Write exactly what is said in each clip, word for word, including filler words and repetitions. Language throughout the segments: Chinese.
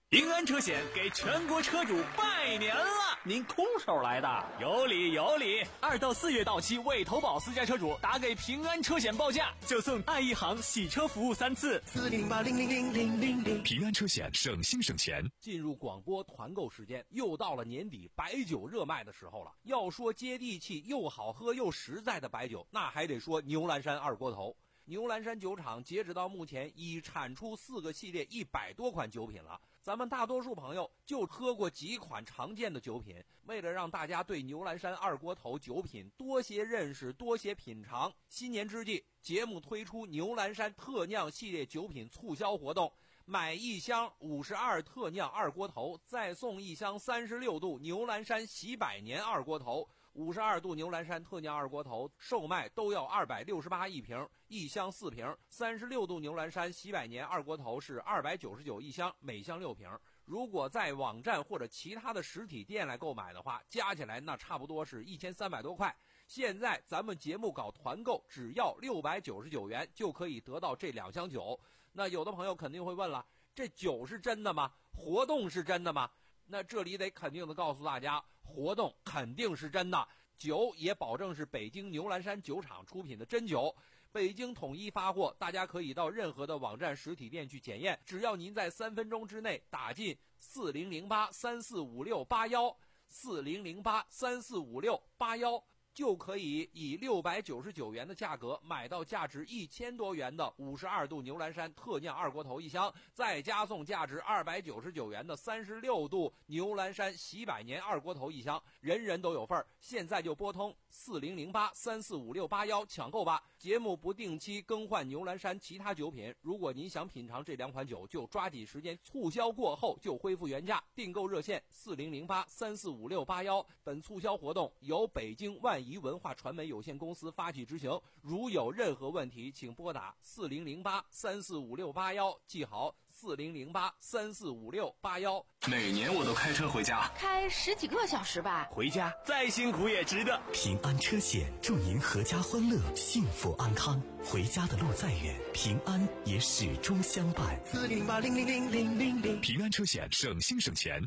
平安车险给全国车主拜年了！ 您空手来的？ 有理有理！二到四月到期未投保私家车主，打给平安车险报价，就送爱一行洗车服务三次。 四零八零零零零零零。 平安车险，省心省钱。 进入广播团购时间，又到了年底白酒热卖的时候了。要说接地气又好喝又实在的白酒，那还得说牛栏山二锅头。牛栏山酒厂截止到目前已产出四个系列一百多款酒品了。咱们大多数朋友就喝过几款常见的酒品，为了让大家对牛栏山二锅头酒品多些认识多些品尝，新年之际节目推出牛栏山特酿系列酒品促销活动，买一箱五十二特酿二锅头再送一箱三十六度牛栏山喜百年二锅头。五十二度牛栏山特酿二锅头售卖都要二百六十八一瓶，一箱四瓶。三十六度牛栏山喜百年二锅头是二百九十九一箱，每箱六瓶。如果在网站或者其他的实体店来购买的话，加起来那差不多是一千三百多块。现在咱们节目搞团购，只要六百九十九元就可以得到这两箱酒。那有的朋友肯定会问了，这酒是真的吗？活动是真的吗？那这里得肯定的告诉大家，活动肯定是真的，酒也保证是北京牛栏山酒厂出品的真酒，北京统一发货，大家可以到任何的网站实体店去检验，只要您在三分钟之内打进四零零八三四五六八幺四零零八三四五六八幺，就可以以六百九十九元的价格买到价值一千多元的五十二度牛栏山特酿二锅头一箱，再加送价值二百九十九元的三十六度牛栏山喜百年二锅头一箱，人人都有份儿。现在就拨通四零零八三四五六八幺抢购吧。节目不定期更换牛栏山其他酒品，如果您想品尝这两款酒，就抓紧时间，促销过后就恢复原价。订购热线四零零八三四五六八幺。本促销活动由北京万怡文化传媒有限公司发起执行，如有任何问题请拨打四零零八三四五六八幺，记好四零零八三四五六八幺。 每年我都开车回家， 开十几个小时吧， 回家再辛苦也值得。 平安车险祝您阖家欢乐幸福安康，回家的路再远，平安也始终相伴。 四零八零零零零零零。 平安车险，省心省钱。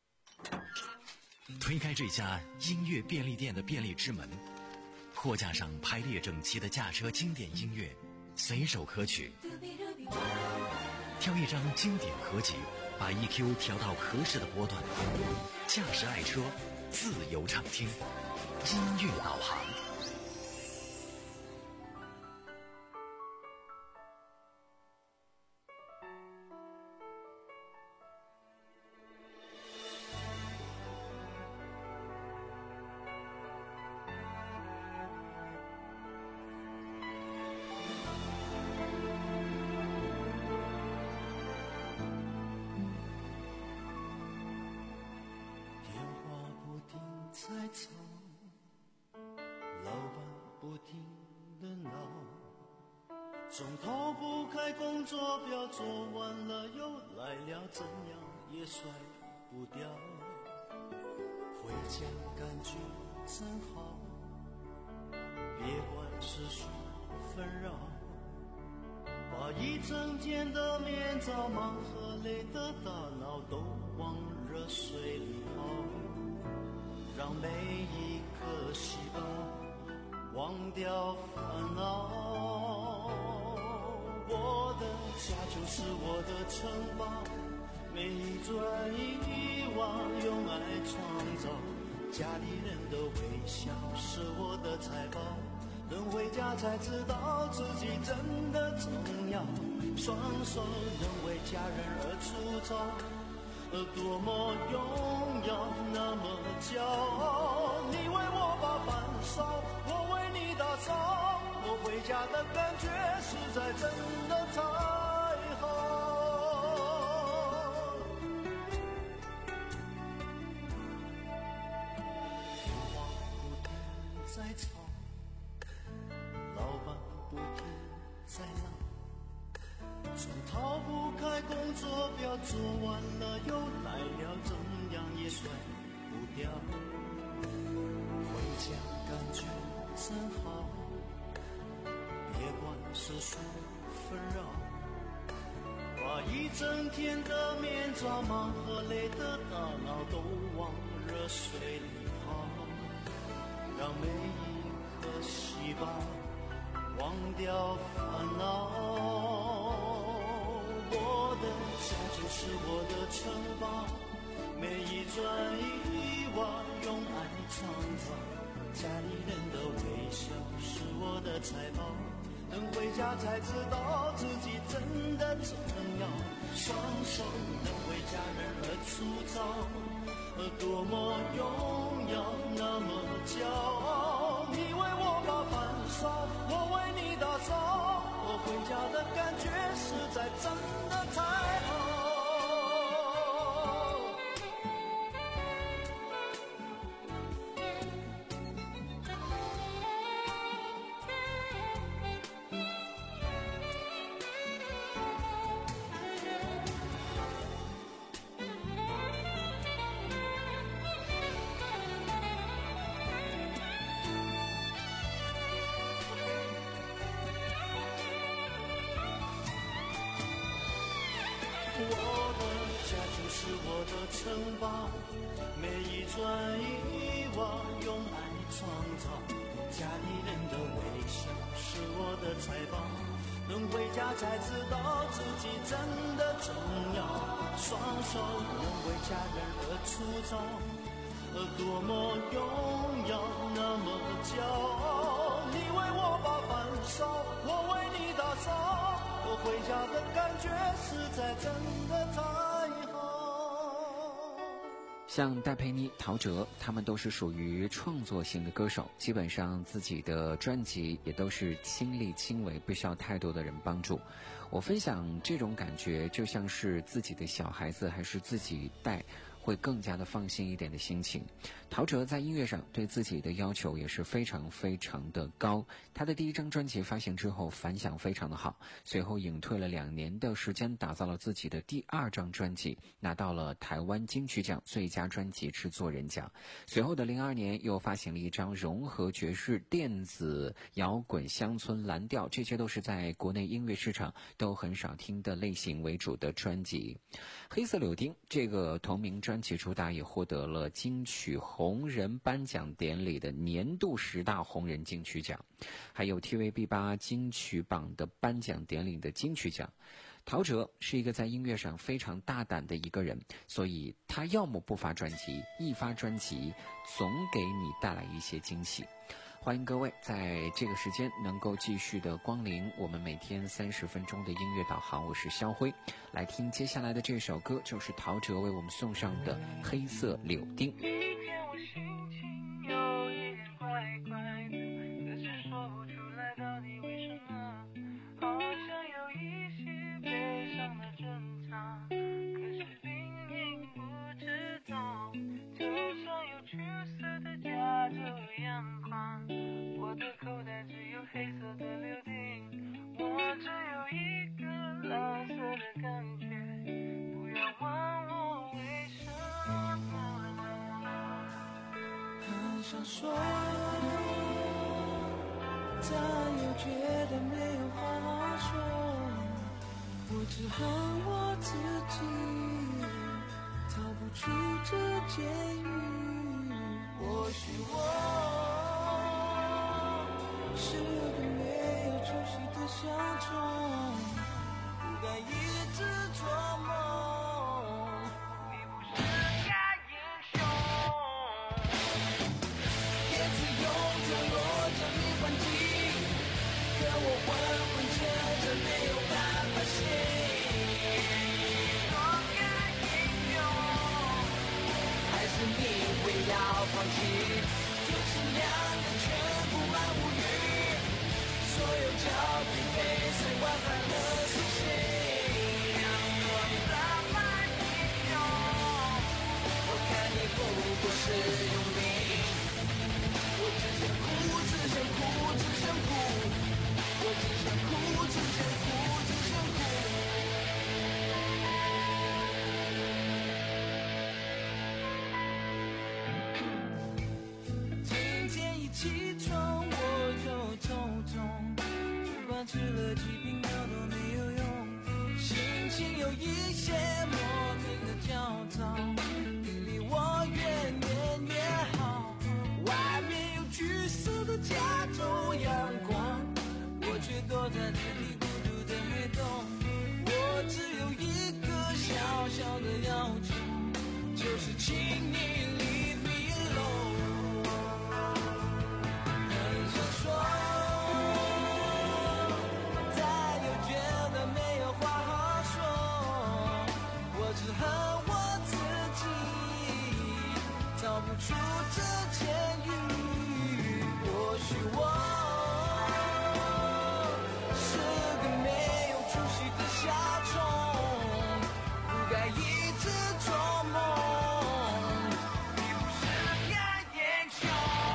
推开这家音乐便利店的便利之门，货架上排列整齐的驾车经典音乐，随手可取。挑一张经典合集，把 E Q 调到合适的波段，驾驶爱车，自由畅听，音乐导航。 总逃不开工作表，做完了又来了，怎样也甩不掉。回家感觉真好，别管世俗纷扰，把一整天的面罩、忙和累的大脑都往热水里泡，让每一颗细胞忘掉烦恼。我的家就是我的城堡，每一砖一瓦用爱创造，家里人的微笑是我的财宝，等回家才知道自己真的重要，双手能为家人而粗糙，多么荣耀，那么骄傲。你为我把饭烧，我为你打扫，我回家的感觉实在真的太好。电话不停在吵，老板不停在闹，总逃不开工作表，做完了又来了，怎样也甩不掉。回家感觉真好，别管世俗纷扰，把把一整天的面抓忙和累的大脑都往热水里泡，让每一颗细胞忘掉烦恼。我的家就是我的城堡，每一砖一瓦用爱创造，家里人的微笑是我的财宝，能回家才知道自己真的重要，双手能为家人而粗糙，多么荣耀，那么骄傲。你为我把饭烧，我为你打扫，我回家的感觉实在真的太好。是我的城堡，每一砖一瓦用爱创造，家里人的微笑是我的财宝，能回家才知道自己真的重要，双手能为家人而粗糙，多么荣耀，那么骄傲。你为我把饭烧，我为你打扫，我回家的感觉实在真的太好。 像戴佩妮、陶喆，他们都是属于创作型的歌手，基本上自己的专辑也都是亲力亲为，不需要太多的人帮助。我分享这种感觉，就像是自己的小孩子还是自己带，会更加的放心一点的心情。陶喆在音乐上对自己的要求也是非常非常的高，他的第一张专辑发行之后反响非常的好，随后隐退了两年的时间，打造了自己的第二张专辑，拿到了台湾金曲奖最佳专辑制作人奖。随后的零二年又发行了一张融合爵士、电子、摇滚、乡村、蓝调，这些都是在国内音乐市场都很少听的类型为主的专辑。黑色柳丁这个同名专辑主打也获得了金曲红人颁奖典礼的年度十大红人金曲奖，还有 T V B 八金曲榜的颁奖典礼的金曲奖。陶喆是一个在音乐上非常大胆的一个人，所以他要么不发专辑，一发专辑总给你带来一些惊喜。欢迎各位在这个时间能够继续的光临我们每天三十分钟的音乐导航，我是肖辉。来听接下来的这首歌，就是陶喆为我们送上的黑色柳丁。 一天我心情有一点怪怪的，可是说不出来到底为什么，好像有一些悲伤的挣扎，可是明明不知道，头上有橘色的加州阳光，我的口袋只有黑色的柳丁，我只有一个蓝色的感觉，不要问我为什么， 很想说，但又觉得没有话好说，我只恨我自己逃不出这监狱，或许我是个没有出息的小虫，不该一直做梦， 你不是大英雄， 叶子用着落着没关机，可我昏昏沉沉没有办法醒， 做个英雄， 还是你会要放弃，就是两个全部满无语，所有脚疲惫随晚饭和苏醒， 浪漫英雄， 我看你不过是用力，我只想哭只想哭只想哭，我只想哭只想哭只想哭。今天一起床我就头痛，就算吃了几瓶药都没有用，心心有一些莫名的焦躁，你离我越远越好。外面有橘色的加州阳光，我却躲在这里孤独的没动。我只有一个小小的要求，就是请你 leave me alone。 很想说，再又觉得没有话好说，我只恨我自己逃不出这监狱。或许我是个没有出息的小虫，不该一直做梦，你不是该英雄。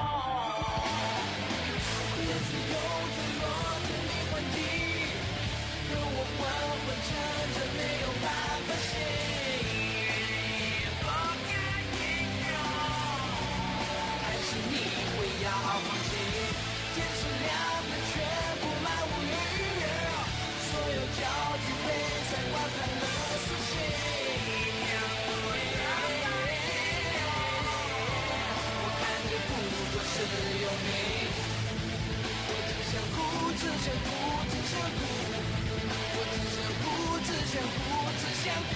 也许有种弱点没还击，可我昏昏沉沉没有办法醒，不该英雄。还是你会要放弃，天是亮的却布满乌云，所有焦距被散挂在了死心。我看也不过是有名，我只想哭，只想哭，只想哭，我只想哭，只想哭，只想哭。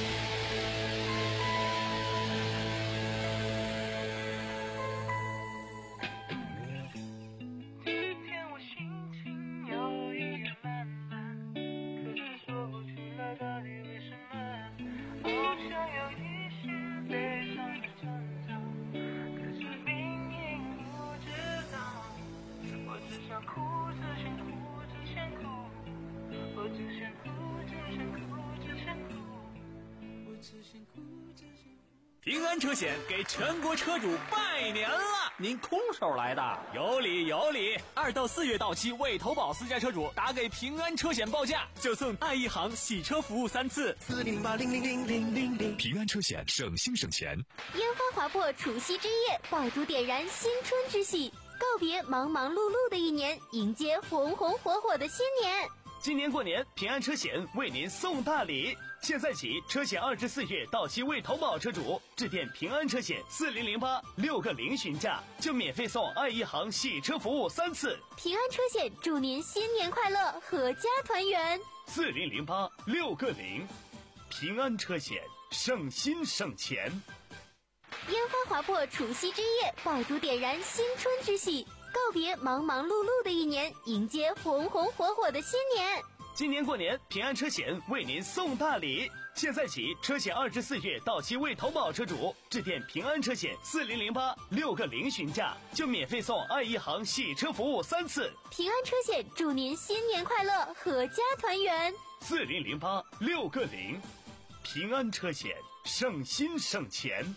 这天我心情有一点懒懒，可是说不出来到底为什么，好像有一些悲伤的征兆，可是明明不知道。我只想哭，只想哭，只想哭，我只想哭，只想哭，只想哭， 我只想哭，只想哭。 平安车险给全国车主拜年了！ 您空手来的？ 有理有理，二到四月到期未投保私家车主打给平安车险报价，就送爱一行洗车服务三次。 四零零八零零零零零零。 平安车险省心省钱。 烟花划破除夕之夜，爆竹点燃新春之喜，告别忙忙碌碌的一年，迎接红红火火的新年。 今年过年，平安车险为您送大礼。现在起，车险二至四月到期未投保车主，致电平安车险四零零八六个零询价，就免费送爱一行洗车服务三次。 平安车险祝您新年快乐，阖家团圆。 四零零八六个零，平安车险省心省钱。 烟花划破除夕之夜，爆竹点燃新春之喜，告别忙忙碌碌的一年，迎接红红火火的新年。 今年过年，平安车险为您送大礼。现在起，车险二至四月到期未投保车主，致电平安车险四零零八六个零询价，就免费送爱一行洗车服务三次。 平安车险祝您新年快乐，阖家团圆。 四零零八六个零，平安车险省心省钱。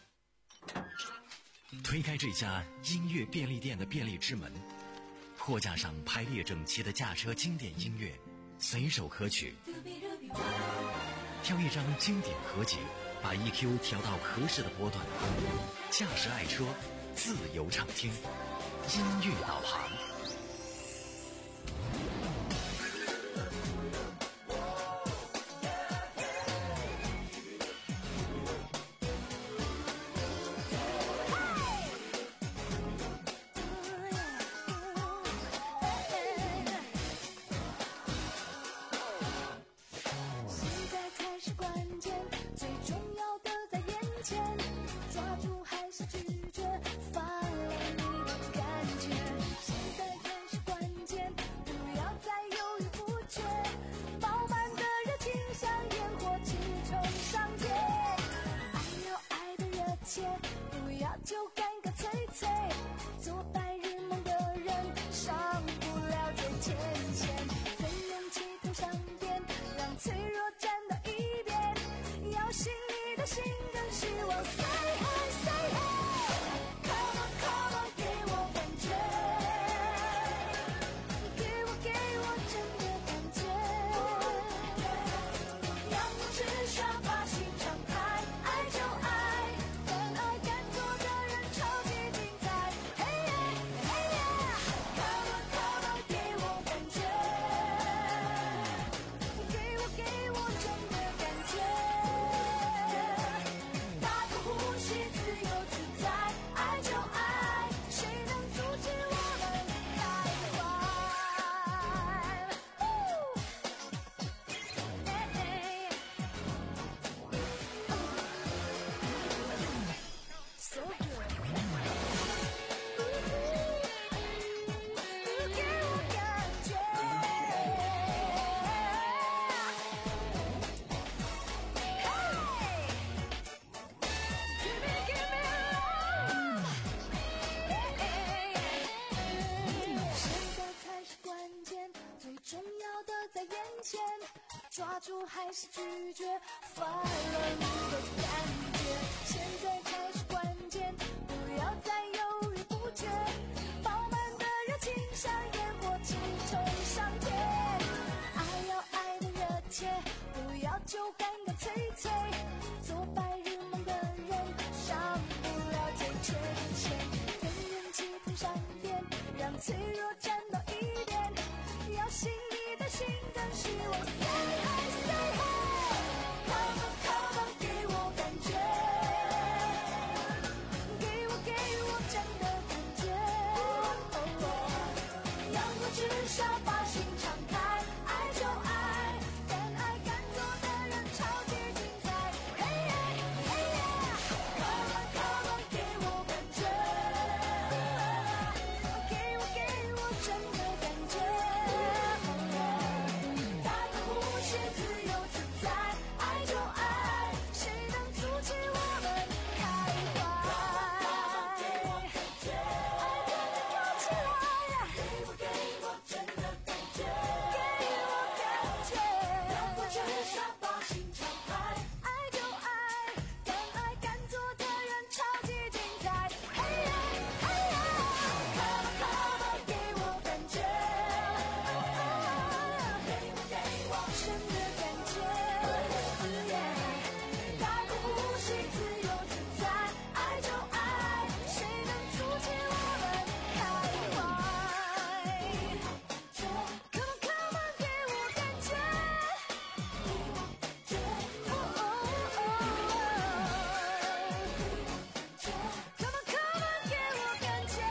推开这家音乐便利店的便利之门，货架上排列整齐的驾车经典音乐，随手可取。挑一张经典合集，把 E Q 调到合适的波段，驾驶爱车，自由畅听，音乐导航。 给我出还是拒绝，发了你的感觉，现在才是关键，不要再犹豫不决，饱满的热情像烟火气冲上天，爱要爱的热切，不要就干干脆脆，做白日梦的人上不了最前线，跟人气碰上边，让脆弱站到一边，要信你的心跟希望 say hi say hi come on come on 给我感觉，给我给我真的感觉，阳光之下把心敞开，爱就爱，敢爱敢做的人超级精彩，嘿耶嘿耶 come on come on 给我感觉，给我给我真的感觉，大胆呼吸自由自在，爱就爱，谁能阻止我们开怀，爱跟着跳起来，给我给我真的感觉，给我感觉，阳光之下把心敞开，爱就爱，敢爱敢做的人超级精彩，嘿耶嘿耶 come on come on 给我感觉，给我给我真的感觉，大胆呼吸自由自在，爱就爱，谁能阻止我们开怀 come on come on 给我感觉，哦哦哦 come on come on 给我感觉。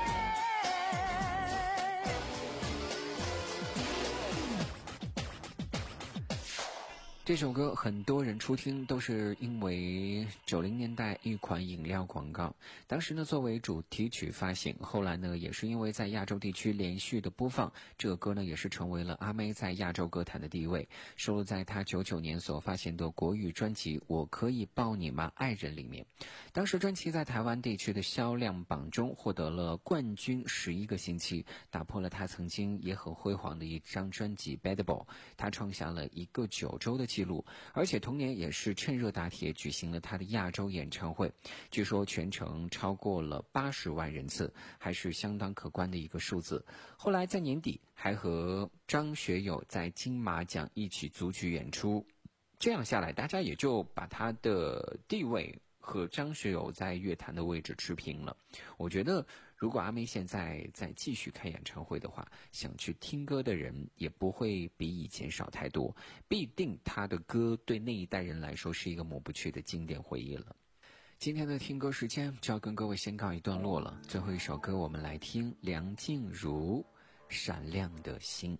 这首歌很多人初听都是因为九零年代一款饮料广告，当时呢作为主题曲发行，后来呢也是因为在亚洲地区连续的播放，这个歌呢也是成为了阿妹在亚洲歌坛的地位，收录在她九九年所发行的国语专辑《我可以抱你吗爱人》里面。当时专辑在台湾地区的销量榜中获得了冠军十一个星期，打破了她曾经也很辉煌的一张专辑《Bad Boy》，她创下了一个九周的记录，而且同年也是趁热打铁举行了她的亚洲演唱会，据说全程超过了八十万人次，还是相当可观的一个数字。后来在年底还和张学友在金马奖一起组曲演出，这样下来大家也就把她的地位和张学友在乐坛的位置持平了。我觉得如果阿妹现在再继续开演唱会的话，想去听歌的人也不会比以前少太多，必定她的歌对那一代人来说是一个抹不去的经典回忆了。今天的听歌时间就要跟各位先告一段落了，最后一首歌我们来听梁静茹《闪亮的心》。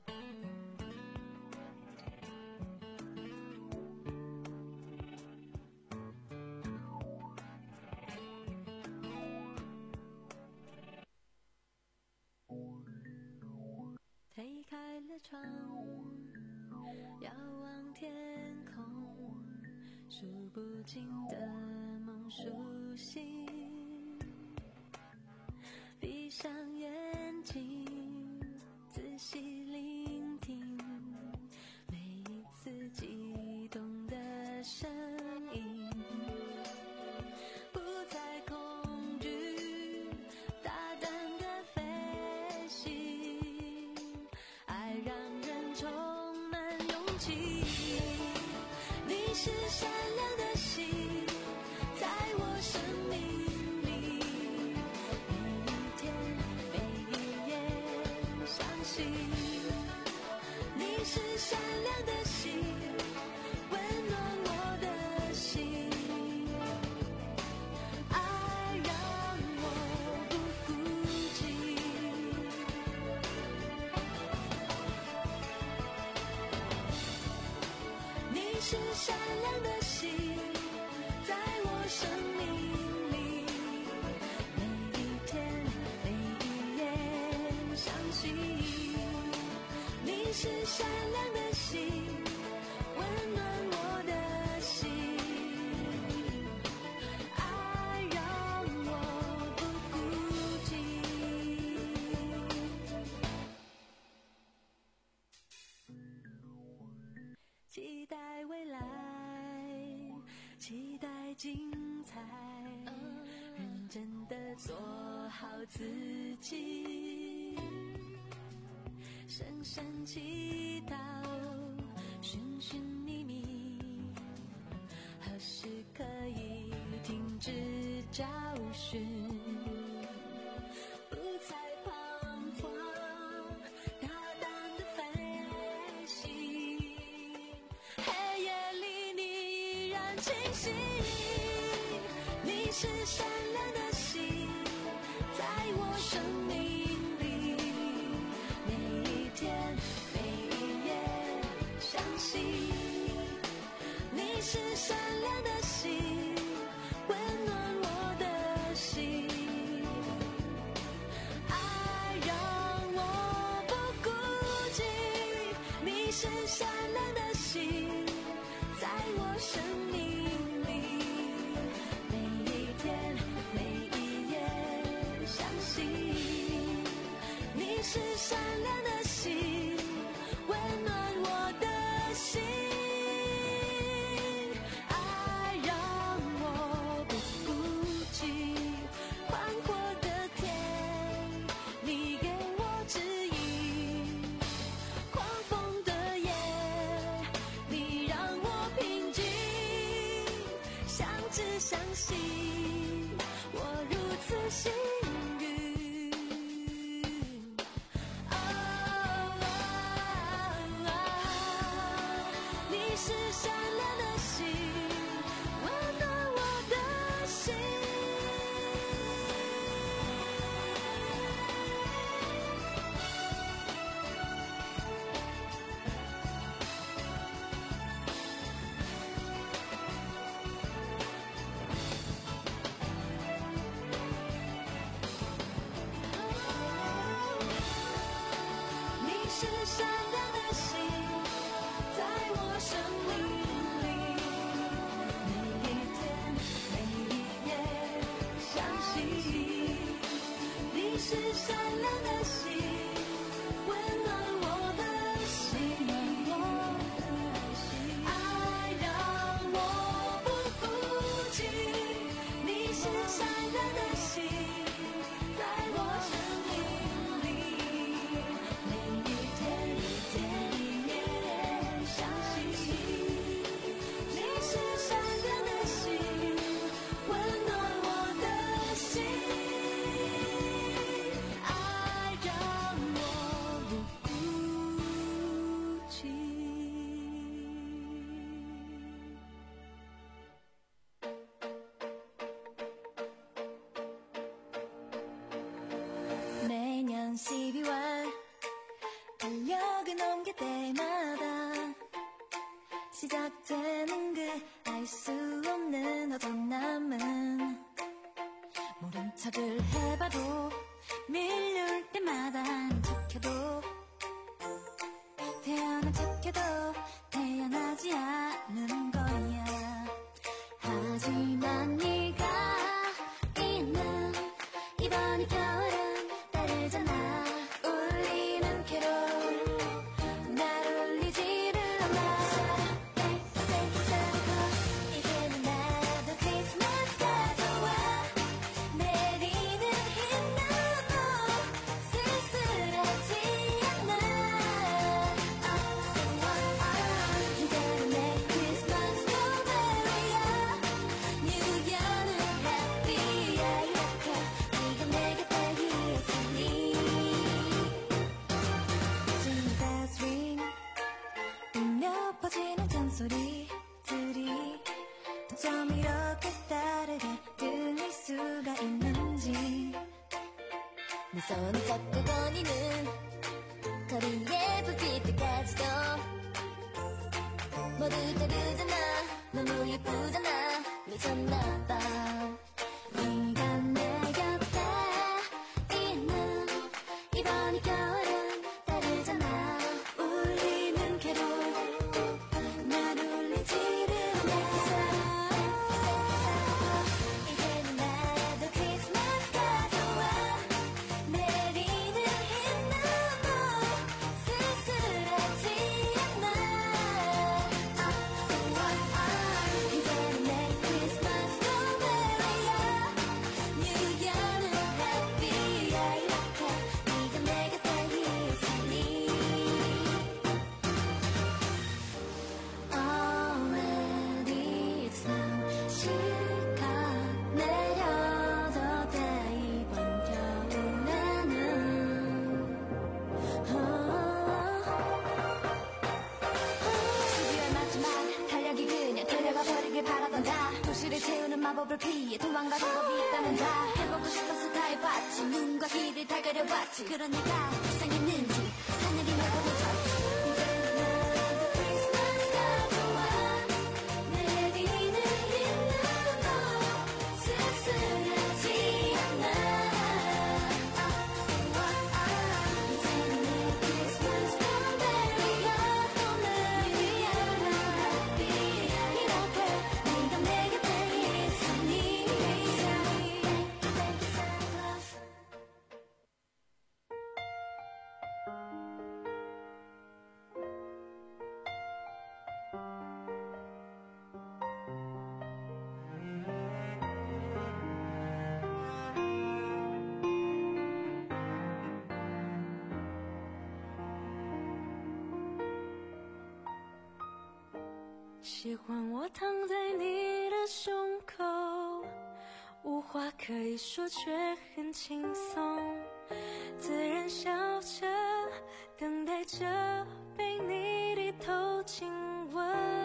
推开了窗，遥望天空，数不尽的梦苏醒。闭上眼睛，仔细聆听每一次激动的声音，不再恐惧，大胆的飞行，爱让人充满勇气。你是闪亮的星，在我生命里，每一天每一夜相信。你是闪亮的星，温暖我的心，爱让我不孤寂。你是闪亮的星，在我生命里，每一天每一夜相信。你是闪亮的星，温暖我的心，爱让我不孤寂。期待未期待精彩，认真的做好自己，深深祈祷，寻寻觅觅，何时可以停止找寻，不再彷徨，大胆的飞行，黑夜里你依然清晰，你是善良的心，在我生命里，每一天每一夜相信，你是善良的心，温暖我的心，爱让我不孤寂，你是善良的心，在我生命里，每一天每一夜相信，你是善良的心，温暖我的心，爱让我不孤寂，宽阔的天，你给我指引，狂风的夜，你让我平静，相知相信，我如此幸运。哦哦哦，你是善良的心，温暖我的心。你是善良的心，在我生命里，每一天每一夜相信，你是善良的心，温暖我的心，爱让我不孤寂，你是善良的心，在我生命里，每一天一天一夜相信，你是善良的心，温暖我的心，爱让我不孤寂。매년 십이월 달력을 넘길 때마다 시작되는 그 알 수 없는 허전함은 모른 척을 해봐도 밀려올 때마다 지켜도 태어난 척해도 태어나지 않는 거야. 하지만 네가 있는 이번 이 겨울은 다르잖아. 울리는 캐롤 나를 울리지를 않아. 이제는 나도 크리스마스가 좋아. 내리는 흰눈도 쓸쓸하지 않아. 이제는 내 크리스마스 노벨이야. New Year는 happy야. 이렇게 네가 내 곁에 있으니. Jingle bells ring 울려 퍼지는 잔소리들이 어쩜 이렇게 다르게 들릴 수가 있는지. 내 손을 잡고 거니는 거리의 불빛들까지도 모두 다르잖아. 너무 예쁘잖아. 미쳤나봐. 네가 내 곁에 있는 이번 이 겨울은 다르잖아. 울리는 캐롤 날 울리지를 않아. 이제는 나도 크리스마스가 좋아. 내리는 흰눈도 쓸쓸하지 않아. 이제는 내 나본다 도시를 채우는 마법을 피해 도망가는 법이 있다는다 해보고 싶어서 다 해봤지 눈과 귀를 다 가려봤지 그런 네가 불쌍했는지 하늘이 날 보고 졌지 喜欢我躺在你的胸口，无话可以说却很轻松，自然笑着等待着被你低头亲吻，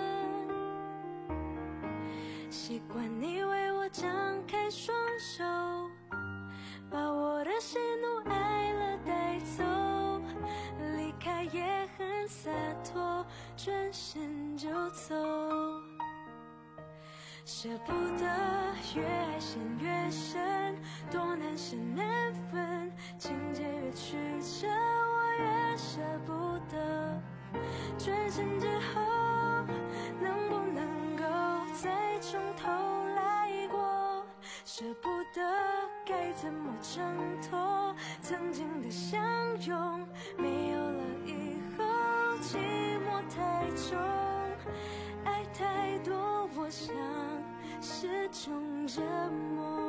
习惯你为我张开双手，把我的喜怒哀乐带走，离开也很洒脱，转身就走，舍不得越爱陷越深，多难舍难分，情节越曲折我越舍不得，转身之后能不能够再从头来过，舍不得该怎么挣脱曾经的相拥，没有了以后寂寞太重，爱太多我想是种折磨。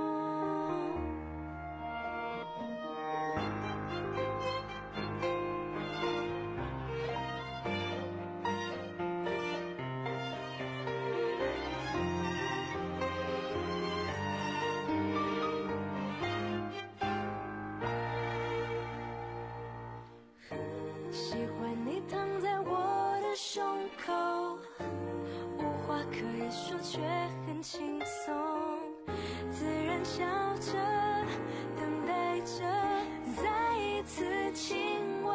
喜欢你躺在我的胸口，无话可以说却很轻松，自然笑着等待着再一次亲吻，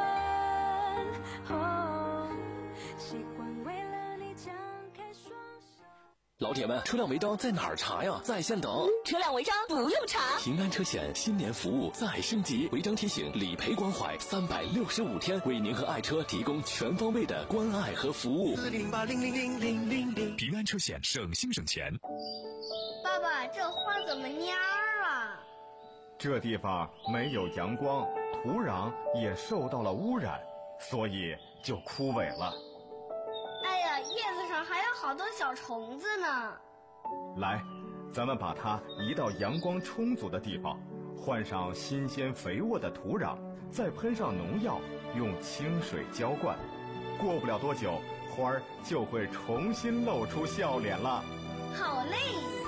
哦，喜欢为了你张开双手。 老铁们，车辆违章在哪儿查呀？在线等。 车辆违章不用查。 平安车险新年服务再升级，违章提醒、理赔关怀，三百六十五天为您和爱车提供全方位的关爱和服务。 四零八零零零零零零。 平安车险，省心省钱。 爸爸，这花怎么蔫了？ 这地方没有阳光，土壤也受到了污染，所以就枯萎了。 哎呀，叶子上还有好多小虫子呢。 来，咱们把它移到阳光充足的地方，换上新鲜肥沃的土壤，再喷上农药，用清水浇灌。过不了多久，花儿就会重新露出笑脸了。 好嘞！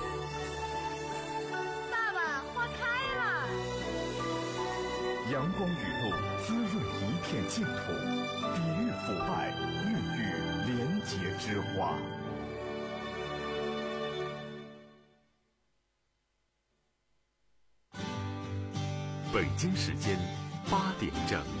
爸爸，花开了。 阳光雨露滋润一片净土，抵御腐败，孕育廉洁之花。 北京时间八点整。